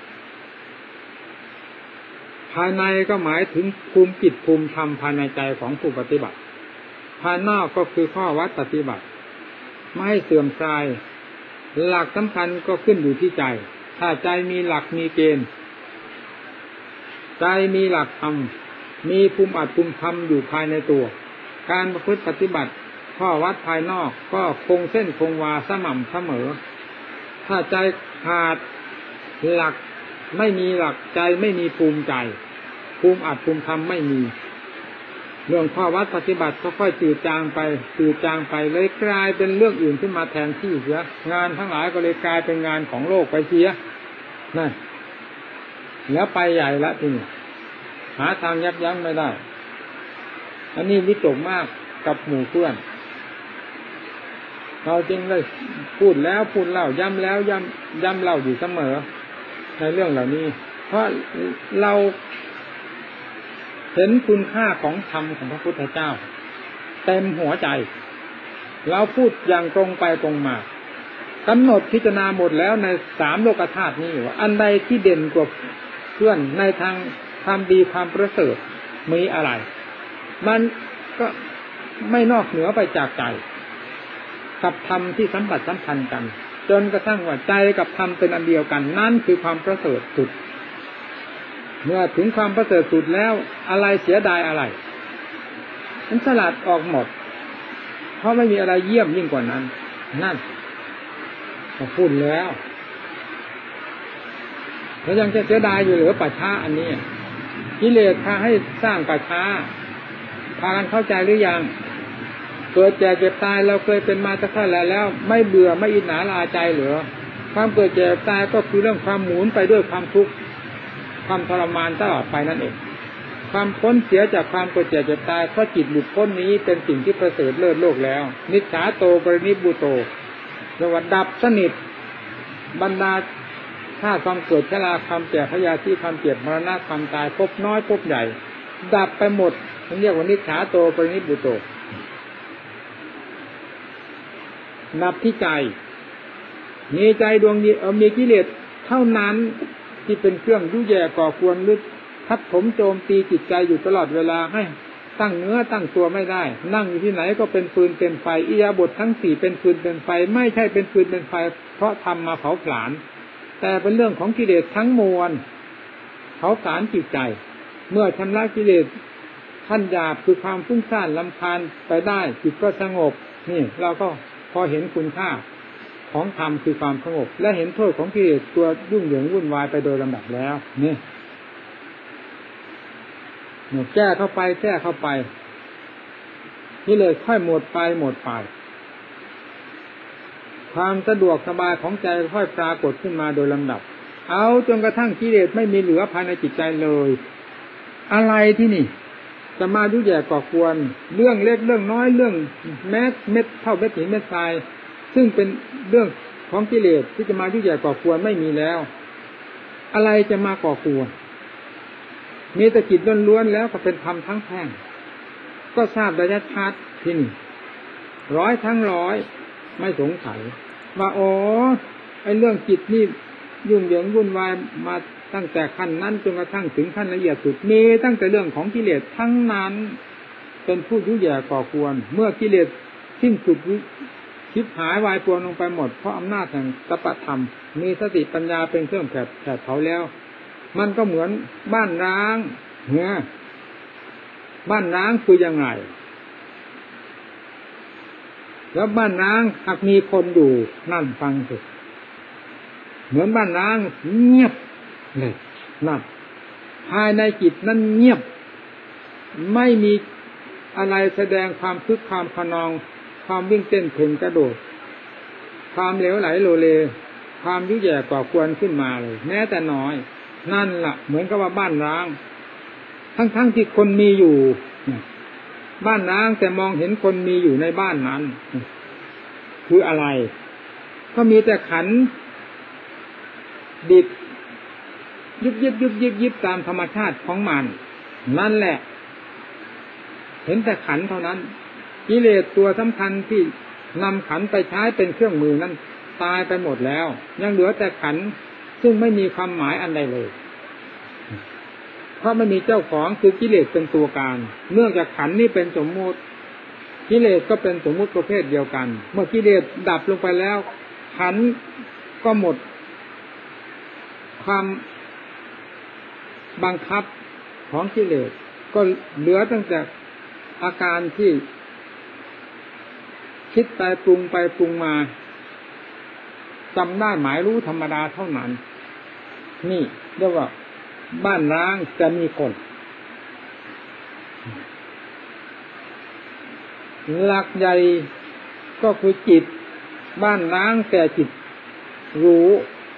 ภายในก็หมายถึงภูมิจิตภูมิธรรมภายในใจของผู้ปฏิบัติภายนอกก็คือข้อวัดปฏิบัติไม่ให้เสื่อมทรายหลักสำคัญก็ขึ้นอยู่ที่ใจถ้าใจมีหลักมีเกณฑ์ใจมีหลักธรรมมีภูมิอัตภูมิธรรมอยู่ภายในตัวการประพฤติปฏิบัติข้อวัดภายนอกก็คงเส้นคงวาสม่ำเสมอถ้าใจขาดหลักไม่มีหลักใจไม่มีภูมิใจภูมิอัตภูมิธรรมไม่มีเรื่องข้อวัดปฏิบัติก็ค่อยจืดจางไปเลยกลายเป็นเรื่องอื่นขึ้นมาแทนที่เสียงานทั้งหลายก็เลยกลายเป็นงานของโลกไปเสียนั่นแล้วไปใหญ่ละทีนี้หาทางยับยั้งไม่ได้อันนี้วิตกมากกับหมู่เพื่อนเราจึงได้พูดแล้วพูดเล่าย้ำแล้วย้ำเล่าอยู่เสมอในเรื่องเหล่านี้เพราะเราเห็นคุณค่าของธรรมของพระพุทธเจ้าเต็มหัวใจเราพูดอย่างตรงไปตรงมากำหนดพิจารณาหมดแล้วใน3โลกธาตุนี้ว่าอันใดที่เด่นกว่าเพื่อนในทางความดีความประเสริฐมีอะไรมันก็ไม่นอกเหนือไปจากใจกับธรรมที่สัมผัสสัมพันธ์กันจนกระทั่งว่าใจกับธรรมเป็นอันเดียวกันนั่นคือความประเสริฐสุดเมื่อถึงความประเสริฐสุดแล้วอะไรเสียดายอะไรมันสลัดออกหมดเพราะไม่มีอะไรเยี่ยมยิ่งกว่านั้นนั่นพูดแล้วแล้วยังจะเสียดายอยู่หรือป่าช้าอันนี้กิเลสพาให้สร้างป่าช้าพากันเข้าใจหรือยังเกิดแก่เจ็บตายเราเคยเป็นมาสักเท่าไหร่แล้วไม่เบื่อไม่อิจฉาละอาใจเหรอความเกิดแก่เจ็บตายก็คือเรื่องความหมุนไปด้วยความทุกข์ความทรมานตลอดไปนั่นเองความพ้นเสียจากความเกิดแก่เจ็บตายเพราะจิตหลุดพ้นนี้เป็นสิ่งที่ประเสริฐเลิศโลกแล้วนิจฉาโตปรินิพพุโตเรียกว่าดับสนิทบรรดาถ้าความเกิดชราความแก่พยาธิความเจ็บมรณะความตายพบน้อยพบใหญ่ดับไปหมดเรียกว่านิจฉาโตปรินิพพุโตนับที่ใจมีใจดวงนี้มีกิเลสเท่านั้นที่เป็นเครื่องยุ่ยแย่ก่อกวนหรือทับถมโจมตีจิตใจอยู่ตลอดเวลาให้ตั้งเนื้อตั้งตัวไม่ได้นั่งอยู่ที่ไหนก็เป็นฟืนเป็นไฟอิริยาบถทั้ง4เป็นฟืนเป็นไฟไม่ใช่เป็นฟืนเป็นไฟเพราะทำมาเผาผลาญแต่เป็นเรื่องของกิเลสทั้งมวลเผาผลาญจิตใจเมื่อชำระกิเลสขั้นหยาบคือความฟุ้งซ่านรำคาญไปได้จิตก็สงบนี่เราก็พอเห็นคุณค่าของธรรมคือความสงบและเห็นโทษของกิเลสตัวยุ่งเหยิงวุ่นวายไปโดยลำดับแล้วนี่แก้เข้าไปกิเลสค่อยหมดไปความสะดวกสบายของใจค่อยปรากฏขึ้นมาโดยลำดับเอาจนกระทั่งกิเลสไม่มีเหลือภายในจิตใจเลยอะไรที่นี่จะมายุ่งแย่ก่อกวนเรื่องเล็กเรื่องน้อยเรื่องแม้เม็ดเท่าเม็ดหินเม็ดทรายซึ่งเป็นเรื่องของกิเลสที่จะมายุ่งแย่ก่อกวนไม่มีแล้วอะไรจะมาก่อกวนมีแต่จิตล้วนๆแล้วก็เป็นธรรมทั้งแท่งก็ทราบได้ชัดที่นี่100 ทั้ง 100ไม่สงสัยว่าอ๋อไอ้เรื่องจิตนี่ยุ่งเหยิงวุ่นวายมาตั้งแต่ขั้นนั้นจนกระทั่งถึงขั้นละเอียดสุดมีตั้งแต่เรื่องของกิเลสทั้งนั้นเป็นผู้ยุ่งแย่ก่อกวนเมื่อกิเลสสิ้นสุดชิบหายวายป่วงลงไปหมดเพราะอำนาจแห่งตปะธรรมมีสติปัญญาเป็นเครื่องแผดเผาแล้วมันก็เหมือนบ้านร้างบ้านร้างคือยังไงแล้วบ้านร้างหากมีคนอยู่นั่นฟังสิเหมือนบ้านร้างเงียบเลยนั่นภายในจิตนั่นเงียบไม่มีอะไรแสดงความคึกความคะนองความวิ่งเต้นเพ่งกระโดดความเหลวไหลโลเลความยุ่ยแย่ก่อควรขึ้นมาเลยแม้แต่น้อยนั่นล่ะเหมือนกับว่าบ้านร้างทั้งที่คนมีอยู่บ้านร้างแต่มองเห็นคนมีอยู่ในบ้านนั้นคืออะไรก็มีแต่ขันดิบยิบตามธรรมชาติของมันนั่นแหละเห็นแต่ขันเท่านั้นกิเลสตัวสำคัญที่นำขันไปใช้เป็นเครื่องมือนั้นตายไปหมดแล้วยังเหลือแต่ขันซึ่งไม่มีความหมายอันใดเลยเพราะไม่มีเจ้าของคือกิเลสเป็นตัวการเนื่องจากขันนี้เป็นสมมุติกิเลสก็เป็นสมมุติประเภทเดียวกันเมื่อกิเลสดับลงไปแล้วขันก็หมดความบังคับของกิเลสก็เหลือตั้งแต่อาการที่คิดไปปรุงไปปรุงมาจำได้หมายรู้ธรรมดาเท่านั้นนี่เรียกว่าบ้านร้างจะมีคนหลักใหญ่ก็คือจิตบ้านร้างแต่จิตรู้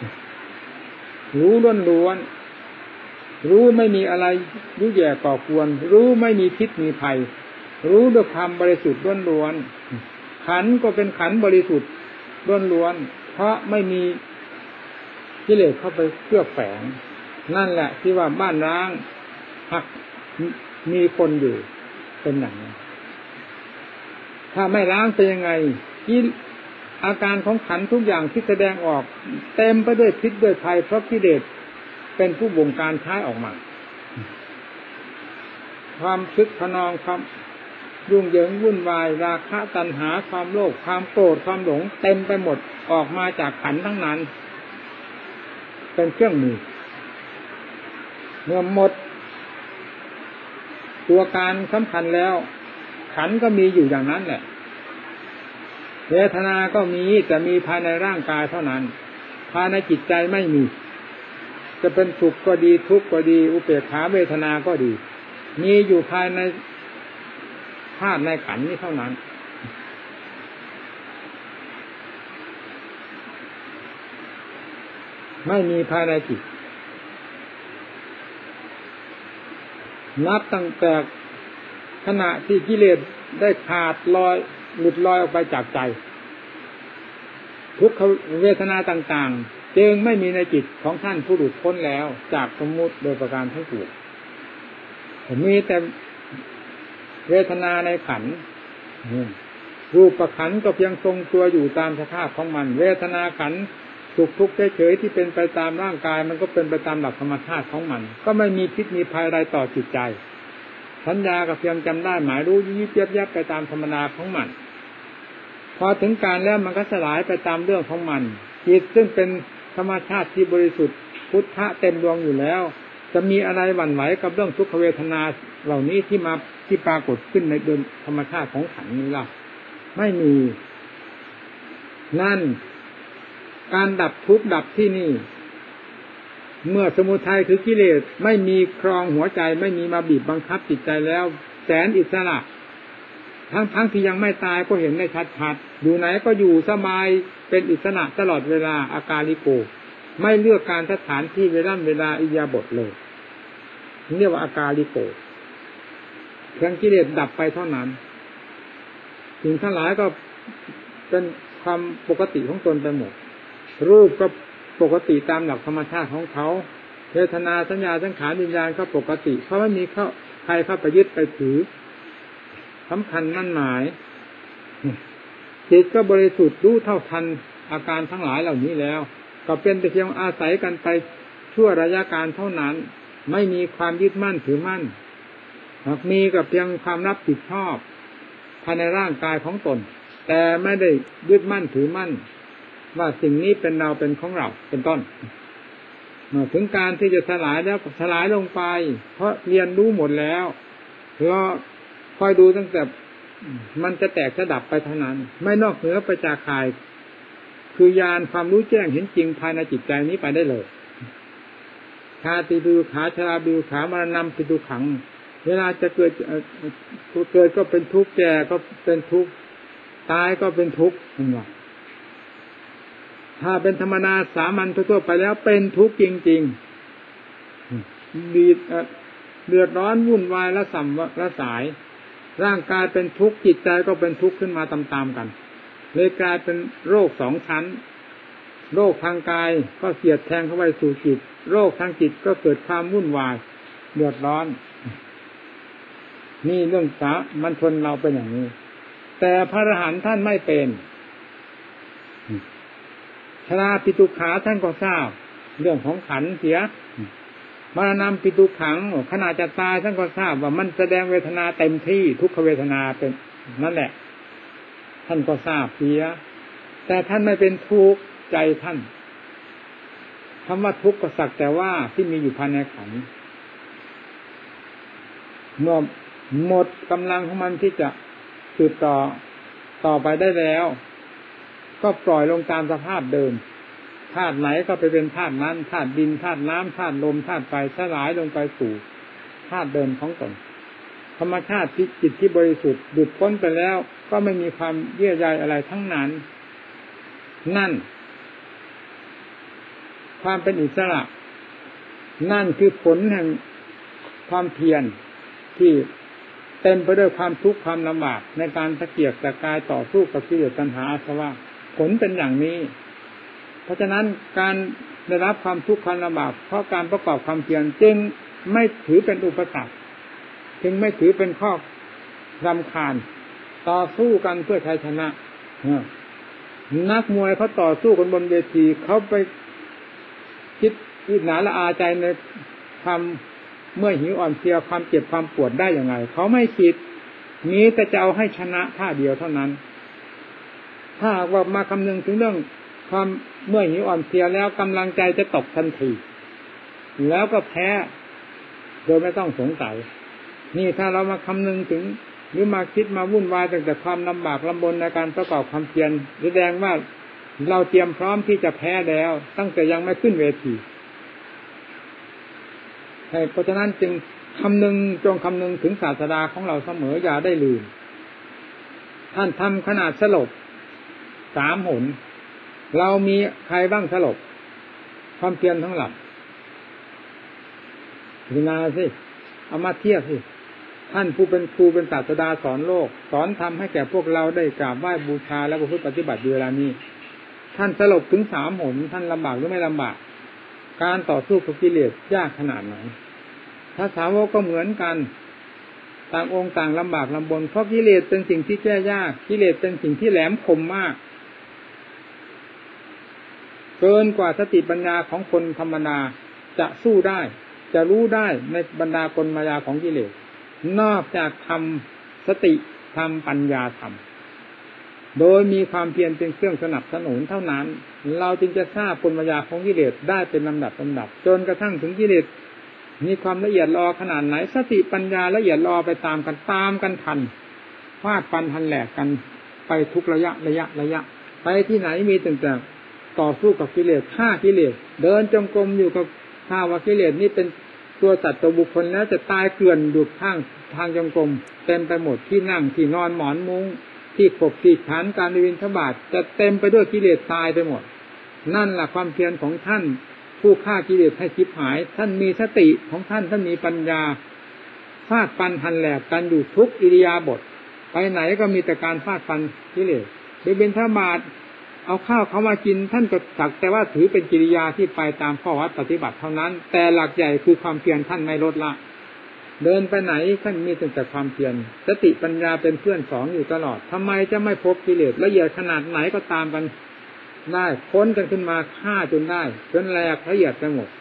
ล้วนรู้ไม่มีอะไรยุ่ยแย่ก่อควรรู้ไม่มีพิษมีภัยรู้ด้วยความบริสุทธิ์ล้วนขันก็เป็นขันบริสุทธิ์ล้วนเพราะไม่มีกิเลสเข้าไปเคลือบแฝงนั่นแหละที่ว่าบ้านร้างหักมีคนอยู่เป็นอย่างนั้นถ้าไม่ร้างเป็นยังไงอาการของขันทุกอย่างที่แสดงออกเต็มไปด้วยพิษด้วยภัยเพราะกิเลสเป็นผู้บงการใช้ออกมาความคึกขนองความยุ่งเหยิงวุ่นวายราคะตัณหาความโลภความโกรธความหลงเต็มไปหมดออกมาจากขันธ์ทั้งนั้นเป็นเครื่องมือเมื่อหมดตัวการสำคัญแล้วขันธ์ก็มีอยู่อย่างนั้นแหละเวทนาก็มีแต่มีภายในร่างกายเท่านั้นภายในจิตใจไม่มีจะเป็นสุขก็ดีทุกข์ก็ดีอุเบกขาเวทนาก็ดีมีอยู่ภายในธาตุในขันธ์นี้เท่านั้นไม่มีภายในจิตนับตั้งแต่ขณะที่กิเลสได้ขาดลอยหลุดลอยออกไปจากใจทุกขเวทนาต่างๆจึงไม่มีในจิตของท่านผู้หลุดพ้นแล้วจากสมมุติโดยประการทั้งปวงมีแต่เวทนาในขันธ์รูปขันธ์ก็เพียงทรงตัวอยู่ตามสภาพของมันเวทนาขันธ์สุขทุกข์เฉยๆที่เป็นไปตามร่างกายมันก็เป็นไปตามหลักธรรมชาติของมันก็ไม่มีพิษมีภัยอะไรต่อจิตใจสัญญาก็เพียงจำได้หมายรู้ยิบยับไปตามธรรมดาของมันพอถึงการแล้วมันก็สลายไปตามเรื่องของมันจิตซึ่งเป็นธรรมชาติที่บริสุทธิ์พุทธะเต็มดวงอยู่แล้วจะมีอะไรหวั่นไหวกับเรื่องทุกขเวทนาเหล่านี้ที่ปรากฏขึ้นในเดินธรรมชาติของขันธ์นี้ล่ะไม่มีนั่นการดับทุกข์ดับที่นี่เมื่อสมุทัยคือกิเลสไม่มีครองหัวใจไม่มีมาบีบบังคับจิตใจแล้วแสนอิสระทั้งที่ยังไม่ตายก็เห็นได้ชัดๆอยู่ไหนก็อยู่สบายเป็นอิสระตลอดเวลาอากาลิโกไม่เลือกการสถานที่เวลาอิริยาบถเลยเรียกว่าอากาลิโกเพียงกิเลสดับไปเท่านั้นสิ่งทั้งหลายก็เป็นความปกติของตนไปหมดรูปก็ปกติตามหลักธรรมชาติของเขาเวทนาสัญญาสังขารวิญญาณก็ปกติเพราะไม่มีใครเข้าไปยึดไปถือสำคัญมั่นหมายจิตก็บริสุทธิ์รู้เท่าทันอาการทั้งหลายเหล่านี้แล้วก็เป็นแต่เพียงอาศัยกันไปชั่วระยะการเท่านั้นไม่มีความยึดมั่นถือมั่นมีกับเพียงความรับผิดชอบภายในร่างกายของตนแต่ไม่ได้ยึดมั่นถือมั่นว่าสิ่งนี้เป็นเราเป็นของเราเป็นต้นเมื่อถึงการที่จะสลายแล้วสลายลงไปเพราะเรียนรู้หมดแล้วเพราะคอยดูตั้งแต่มันจะแตกจะดับไปเท่านั้นไม่นอกเหนือไปจากข่ายคือญาณความรู้แจ้งเห็นจริงภายในจิตใจนี้ไปได้เลยชาติดูขาชราดูขามรณะปิตุขังเวลาจะเกิดก็เป็นทุกข์แก่ก็เป็นทุกข์ตายก็เป็นทุกข์ถ้าเป็นธรรมดาสามัญทั่วไปแล้วเป็นทุกข์จริงๆเดือดร้อนวุ่นวายละสัมละสายร่างกายเป็นทุกข์จิตใจก็เป็นทุกข์ขึ้นมาตามๆกันเลยกลายเป็นโรคสองชั้นโรคทางกายก็เสียดแทงเข้าไปสู่จิตโรคทางจิตก็เกิดความวุ่นวายเดือดร้อนนี่เรื่องสามัญชนเราเป็นอย่างนี้แต่พระอรหันต์ท่านไม่เป็นชราปิตุขาท่านก็ทราบเรื่องของขันธ์เสียมรณะปิตุขังขณะจะตายท่านก็ทราบว่ามันแสดงเวทนาเต็มที่ทุกขเวทนาเป็นนั่นแหละท่านก็ทราบเสียแต่ท่านไม่เป็นทุกข์ใจท่านคำว่าทุกข์ก็สักแต่ว่าที่มีอยู่ภายในขันธ์เมื่อหมดกำลังของมันที่จะสืบต่อไปได้แล้วก็ปล่อยลงตามสภาพเดิมธาตุไหนก็ไปเป็นธาตุนั้นธาตุดินธาตุน้ำธาตุลมธาตุไฟสลายลงไปสู่ธาตุเดิมของตนธรรมชาติที่จิตที่บริสุทธิ์หลุดพ้นไปแล้วก็ไม่มีความเยื่อใยอะไรทั้งนั้นนั่นความเป็นอิสระนั่นคือผลแห่งความเพียรที่เต็มไปด้วยความทุกข์ความลำบากในการตะเกียกตะกายต่อสู้กับกิเลสตัณหาอาสวะผลเป็นอย่างนี้เพราะฉะนั้นการได้รับความทุกข์ความลำบากเพราะการประกอบความเพียรจึงไม่ถือเป็นอุปสรรคจึงไม่ถือเป็นข้อรำคาญต่อสู้กันเพื่อชัยชนะนักมวยเขาต่อสู้กันบนเวทีเขาไปคิดอิจฉาละอาใจในความเมื่อหิวอ่อนเพลียความเจ็บความปวดได้อย่างไรเขาไม่คิดมีแต่จะเอาให้ชนะท่าเดียวเท่านั้นถ้าว่ามาคำนึงถึงเรื่องความเมื่อหิวอ่อนเพลียแล้วกำลังใจจะตกทันทีแล้วก็แพ้โดยไม่ต้องสงสัยนี่ถ้าเรามาคำนึงถึงหรือมาคิดมาวุ่นวายตั้งแต่ความลำบากลำบนในการประกอบความเพียรแสดงว่าเราเตรียมพร้อมที่จะแพ้แล้วตั้งแต่ยังไม่ขึ้นเวทีเพราะฉะนั้นจึงจงคำนึงถึงศาสดาของเราเสมออย่าได้ลืมท่านทำขนาดสลบ3 หนเรามีใครบ้างสลบความเพียรทั้งหลับพิจารณาสิเอามาเทียบสิท่านผู้เป็นครูเป็นศาสดาสอนโลกสอนธรรมให้แก่พวกเราได้กราบไหว้บูชาและประพฤติปฏิบัติเวลานี้ท่านสลบถึง3 หนท่านลำบากหรือไม่ลำบากการต่อสู้กับกิเลสยากขนาดไหนถ้าสาวกก็เหมือนกันต่างองค์ต่างลำบากลำบนเพราะกิเลสเป็นสิ่งที่แก้ยากกิเลสเป็นสิ่งที่แหลมคมมากเกินกว่าสติปัญญาของคนธรรมดาจะสู้ได้จะรู้ได้ในบรรดากลมายาของกิเลสนอกจากทำสติทำปัญญาทำโดยมีความเพียรเป็นเครื่องสนับสนุนเท่านั้นเราจึงจะทราบกลมายาของกิเลสได้เป็นลำดับจนกระทั่งถึงกิเลสมีความละเอียดรอขนาดไหนสติปัญญาละเอียดรอไปตามกันทันฟาดฟันทันแหลกกันไปทุกระยะไปที่ไหนมีแต่ต่อสู้กับกิเลสฆ่ากิเลสเดินจงกรมอยู่กับภาวะกิเลสนี่เป็นตัวสัตว์ตัวบุคคลแล้วจะตายเกลื่อนอยู่ทางจงกรมเต็มไปหมดที่นั่งที่นอนหมอนมุ้งที่ขบที่ฐานการบิณฑบาตจะเต็มไปด้วยกิเลสตายไปหมดนั่นแหละความเพียรของท่านผู้ฆ่ากิเลสให้ชิบหายท่านมีสติของท่านมีปัญญาฟาดฟันหันแหลกกันอยู่ทุกอิริยาบถไปไหนก็มีแต่การฟาดฟันกิเลสไปบิณฑบาตเอาข้าวเขามากินท่านก็สักแต่ว่าถือเป็นกิริยาที่ไปตามข้อวัดปฏิบัติเท่านั้นแต่หลักใหญ่คือความเพียรท่านไม่ลดละเดินไปไหนท่านมีแต่ความเพียรสติปัญญาเป็นเพื่อนสองอยู่ตลอดทำไมจะไม่พบกิเลสละเอียดขนาดไหนก็ตามกันได้ค้นกันขึ้นมาฆ่าจนได้จนแหลกละเอียดไปหมด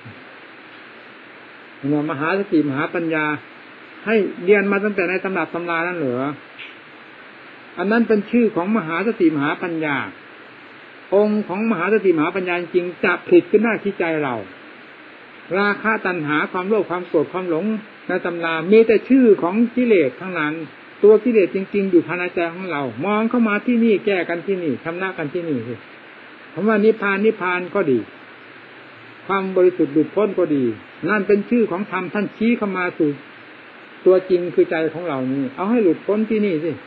มหาสติมหาปัญญาให้เรียนมาตั้งแต่ในตำรับตำรานั่นเหรออันนั้นเป็นชื่อของมหาสติมหาปัญญาองค์ของมหาสติมหาปัญญาจริงจะผลิตขึ้นหน้าที่ใจเราราคะตัณหาความโลภความโกรธความหลงในตำรามีแต่ชื่อของกิเลสทั้งนั้นตัวกิเลสจริงๆอยู่ภายในใจของเรามองเข้ามาที่นี่แก้กันที่นี่ชำระกันที่นี่คำว่านิพพานก็ดีความบริสุทธิ์หลุดพ้นก็ดีนั่นเป็นชื่อของธรรมท่านชี้เข้ามาสู่ตัวจริงคือใจของเรานี่เอาให้หลุดพ้นที่นี่สิ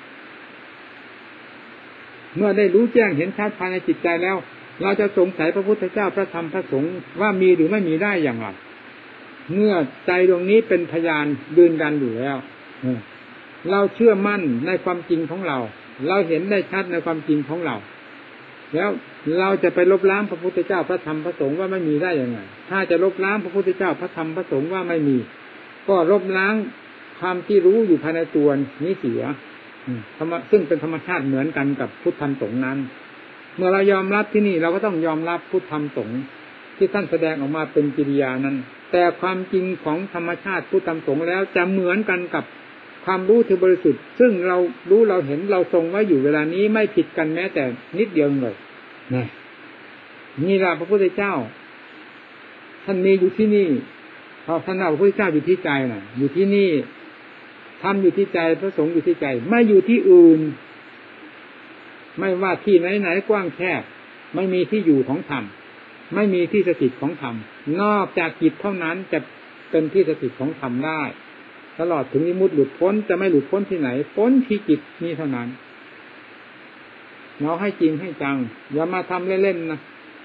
เมื่อได้รู้แจ้งเห็นชัดภายในจิตใจแล้วเราจะสงสัยพระพุทธเจ้าพระธรรมพระสงฆ์ว่ามีหรือไม่มีได้อย่างไรเมื่อใจดวงนี้เป็นพยานยืนยันอยู่แล้วเราเชื่อมั่นในความจริงของเราเราเห็นได้ชัดในความจริงของเราแล้วเราจะไปลบล้างพระพุทธเจ้าพระธรรมพระสงฆ์ว่าไม่มีได้ยังไงถ้าจะลบล้างพระพุทธเจ้าพระธรรมพระสงฆ์ว่าไม่มีก็ลบล้างความที่รู้อยู่ภายในตัวนี้เสียซึ่งเป็นธรรมชาติเหมือนกันกับพุทธธรรมสงฆ์นั้นเมื่อเรายอมรับที่นี่เราก็ต้องยอมรับพุทธธรรมสงฆ์ที่ท่านแสดงออกมาเป็นกิริยานั้นแต่ความจริงของธรรมชาติพุทธธรรมสงฆ์แล้วจะเหมือนกันกับความรู้ที่บริสุทธิ์ซึ่งเรารู้เราเห็นเราทรงไว้อยู่เวลานี้ไม่ผิดกันแม้แต่นิดเดียวเลยนี่ล่ะพระพุทธเจ้าท่านมีอยู่ที่นี่พอท่านเอาพระพุทธเจ้าอยู่ที่ใจน่ะอยู่ที่นี่ธรรมอยู่ที่ใจพระสงฆ์อยู่ที่ใจไม่อยู่ที่อื่นไม่ว่าที่ไหนๆกว้างแคบไม่มีที่อยู่ของธรรมไม่มีที่สถิตของธรรมนอกจากจิตเท่านั้นจะเป็นที่สถิตของธรรมได้ตลอดถึงนิมุตติหลุดพ้นจะไม่หลุดพ้นที่ไหนพ้นที่จิตนี้เท่านั้นเราให้จริงให้จังอย่ามาทำเล่นๆนะ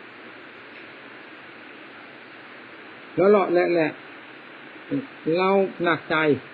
แล้วเลาะแหละเราหนักใจ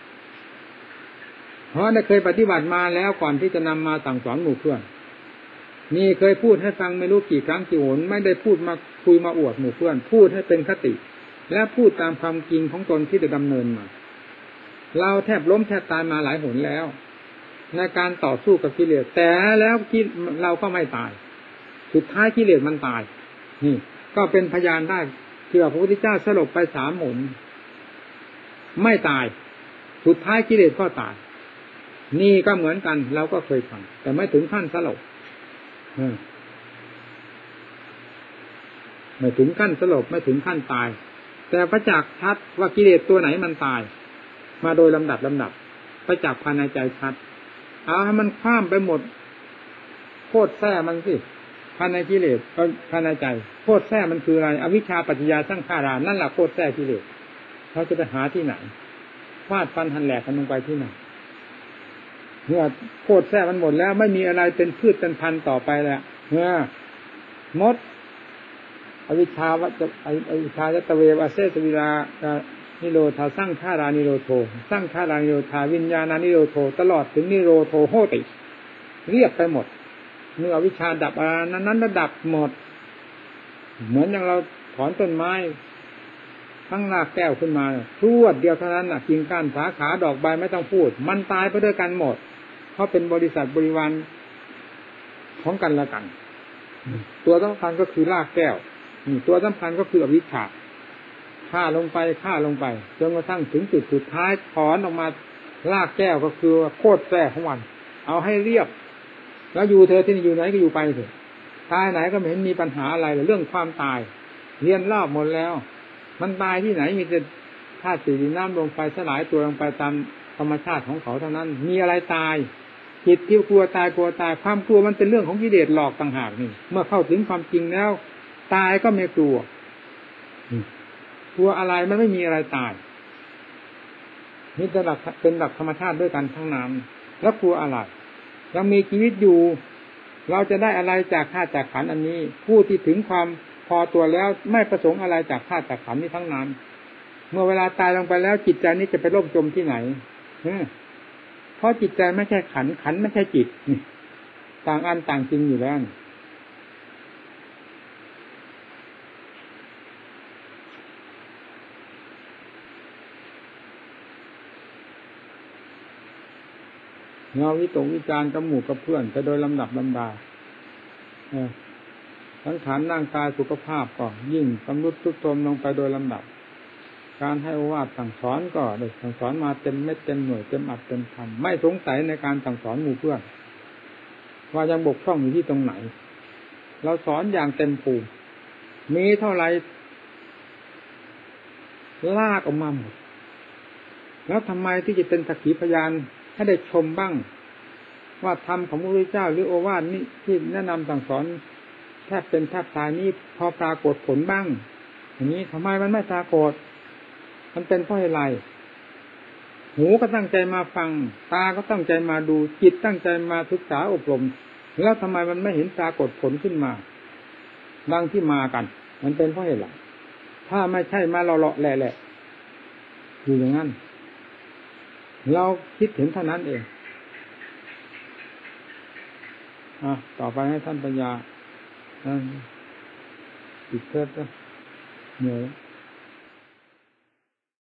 เพราะได้เคยปฏิบัติมาแล้วก่อนที่จะนำมาสั่งสอนหมู่เพื่อนนี่เคยพูดให้ฟังไม่รู้กี่ครั้งกี่หนไม่ได้พูดมาคุยมาอวดหมู่เพื่อนพูดให้เป็นคติและพูดตามความจริงของตนที่ได้ดำเนินมาเราแทบล้มแทบตายมาหลายหนแล้วในการต่อสู้กับกิเลสแต่แล้วเราก็ไม่ตายสุดท้ายกิเลสมันตายนี่ก็เป็นพยานได้ที่พระพุทธเจ้าสลบไป3 หนไม่ตายสุดท้ายกิเลสก็ตายนี่ก็เหมือนกันเราก็เคยฟังแต่ไม่ถึงขั้นสลบไม่ถึงขั้นสลบไม่ถึงขั้นตายแต่ประจักษ์ชัดว่ากิเลสตัวไหนมันตายมาโดยลำดับประจักษ์ภายในใจชัดเอาให้มันคว่ำไปหมดโคตรแท้มันสิภายในกิเลสภายในใจโคตรแท้มันคืออะไรอวิชชาปัจจยาสังขารานั่นแหละโคตรแท้กิเลสเขาจะไปหาที่ไหนฟาดฟันหันแหลกกันลงไปที่ไหนเมื่อโคตรแท้มันหมดแล้วไม่มีอะไรเป็นพืชเป็นพันธุ์ต่อไปแล้วมดอวิชชาวัจอวิชชาตะเววเสสวิรานิโรธาสร้างฆารานิโรโธสร้างฆารานิโรธาวิญญาณานิโรโธตลอดถึงนิโรโธโหติเรียบไปหมดเมื่ออวิชชาดับนั้นระดับหมดเหมือนอย่างเราถอนต้นไม้ทั้งรากแก้วขึ้นมาพรวดเดียวเท่านั้นกิ่งก้านสาขาดอกใบไม่ต้องพูดมันตายไปด้วยกันหมดเพราะเป็นบริษัทบริวารของกันและกันตัวสำคัญก็คือรากแก้วตัวสำคัญก็คืออวิชชาฆ่าลงไปจนกระทั่งถึงจุดสุดท้ายถอนออกมารากแก้วก็คือโคตรแท้ของมันเอาให้เรียบแล้วอยู่เธอที่อยู่ไหนก็อยู่ไปเถอะตายไหนก็ไม่เห็นมีปัญหาอะไรเลยเรื่องความตายเรียนรอบหมดแล้วมันตายที่ไหนมีแต่ธาตุสี่ดินน้ำลมไฟสลายตัวลงไปตามธรรมชาติของเขาเท่านั้นมีอะไรตายจิตที่กลัวตายความกลัวมันเป็นเรื่องของกิเลสหลอกต่างหากนี่เมื่อเข้าถึงความจริงแล้วตายก็ไม่กลัวอะไรมันไม่มีอะไรตายนี่เป็นหลักธรรมชาติด้วยกันทั้งนั้นแล้วกลัวอะไรยังมีชีวิตอยู่เราจะได้อะไรจากธาตุจากขันธ์อันนี้ผู้ที่ถึงความพอตัวแล้วไม่ประสงค์อะไรจากธาตุจากขันธ์นี้ทั้งนั้นเมื่อเวลาตายลงไปแล้วจิตใจนี้จะไปล่มจมที่ไหนเพราะจิตใจไม่ใช่ขันธ์ไม่ใช่จิตต่างอันต่างจริงอยู่แล้วเงาวิตกวิจารณ์กับหมู่กับเพื่อนไปโดยลำดับลำดาสังขารร่างกายสุขภาพก็ยิ่งสำรุดทรุดโทรมลงไปโดยลำดับการให้โอวาทสั่งสอนก็ได้สั่งสอนมาเต็มเม็ดเต็มหน่วยเต็มอัดเต็มคำไม่สงสัยในการสั่งสอนหมู่เพื่อนว่ายังบกพร่องอยู่ที่ตรงไหนเราสอนอย่างเต็มภูมิมีเท่าไรลากออกมาหมดแล้วทำไมที่จะเป็นสักขีพยานให้ได้ชมบ้างว่าธรรมของพระพุทธเจ้าหรือโอวาทนี้ที่แนะนำสั่งสอนแทบเป็นแทบตายนี้พอปรากฏผลบ้างอย่างนี้ทำไมมันไม่ปรากฏมันเป็นเพราะอะไรหูก็ตั้งใจมาฟังตาก็ตั้งใจมาดูจิตตั้งใจมาศึกษาอบรมแล้วทำไมมันไม่เห็นปรากฏผลขึ้นมาดังที่มากันมันเป็นเพราะเหตุไรถ้าไม่ใช่มาเลาะๆแหละอยู่อย่างนั้นเราคิดถึงเท่านั้นเองต่อไปให้ท่านปัญญาปิดเทศน์เหนื่อย